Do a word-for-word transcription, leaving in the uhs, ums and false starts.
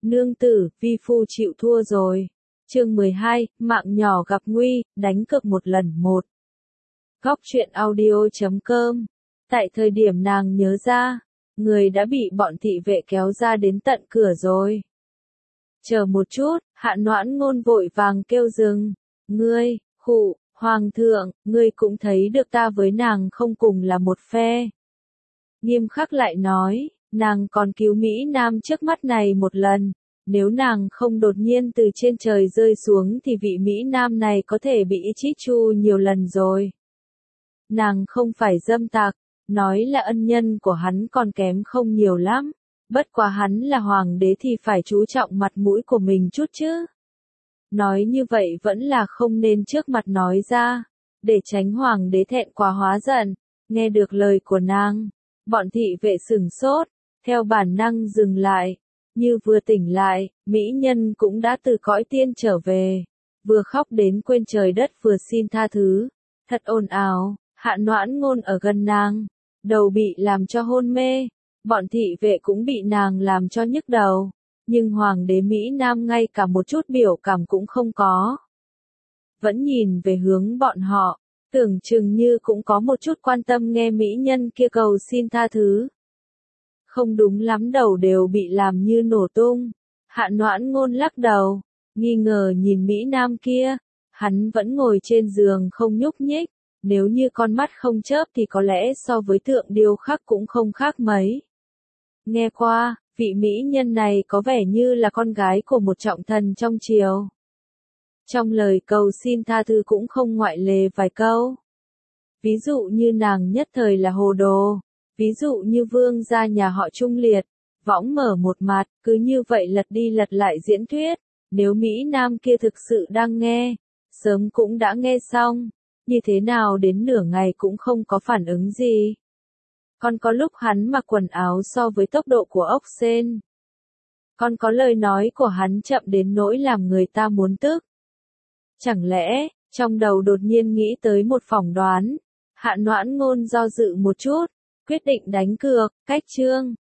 Nương tử, vi phu chịu thua rồi. Chương mười hai, mạng nhỏ gặp nguy, đánh cược một lần một. Góc truyện audio chấm com. Tại thời điểm nàng nhớ ra, người đã bị bọn thị vệ kéo ra đến tận cửa rồi. Chờ một chút, Hạ Noãn Ngôn vội vàng kêu dừng. Ngươi, khụ, hoàng thượng, ngươi cũng thấy được ta với nàng không cùng là một phe. Nghiêm khắc lại nói, nàng còn cứu Mỹ Nam trước mắt này một lần. Nếu nàng không đột nhiên từ trên trời rơi xuống thì vị Mỹ Nam này có thể bị chít chu nhiều lần rồi. Nàng không phải dâm tặc, nói là ân nhân của hắn còn kém không nhiều lắm. Bất quá hắn là hoàng đế thì phải chú trọng mặt mũi của mình chút chứ. Nói như vậy vẫn là không nên trước mặt nói ra, để tránh hoàng đế thẹn quá hóa giận. Nghe được lời của nàng, bọn thị vệ sửng sốt, theo bản năng dừng lại. Như vừa tỉnh lại, mỹ nhân cũng đã từ cõi tiên trở về, vừa khóc đến quên trời đất vừa xin tha thứ. Thật ồn ào, Hạ Noãn Ngôn ở gần nàng, đầu bị làm cho hôn mê, bọn thị vệ cũng bị nàng làm cho nhức đầu, nhưng hoàng đế Mỹ Nam ngay cả một chút biểu cảm cũng không có. Vẫn nhìn về hướng bọn họ, tưởng chừng như cũng có một chút quan tâm nghe mỹ nhân kia cầu xin tha thứ. Không đúng lắm, đầu đều bị làm như nổ tung. Hạ Noãn Ngôn lắc đầu, nghi ngờ nhìn Mỹ Nam kia, hắn vẫn ngồi trên giường không nhúc nhích, nếu như con mắt không chớp thì có lẽ so với tượng điêu khắc cũng không khác mấy. Nghe qua, vị mỹ nhân này có vẻ như là con gái của một trọng thần trong triều. Trong lời cầu xin tha thứ cũng không ngoại lệ vài câu. Ví dụ như nàng nhất thời là hồ đồ. Ví dụ như vương gia nhà họ Trung liệt, võng mở một mặt, cứ như vậy lật đi lật lại diễn thuyết, nếu Mỹ Nam kia thực sự đang nghe, sớm cũng đã nghe xong, như thế nào đến nửa ngày cũng không có phản ứng gì. Còn có lúc hắn mặc quần áo so với tốc độ của ốc sên. Còn có lời nói của hắn chậm đến nỗi làm người ta muốn tức. Chẳng lẽ, trong đầu đột nhiên nghĩ tới một phỏng đoán, Hạ Noãn Ngôn do dự một chút. Quyết định đánh cược, cách chương,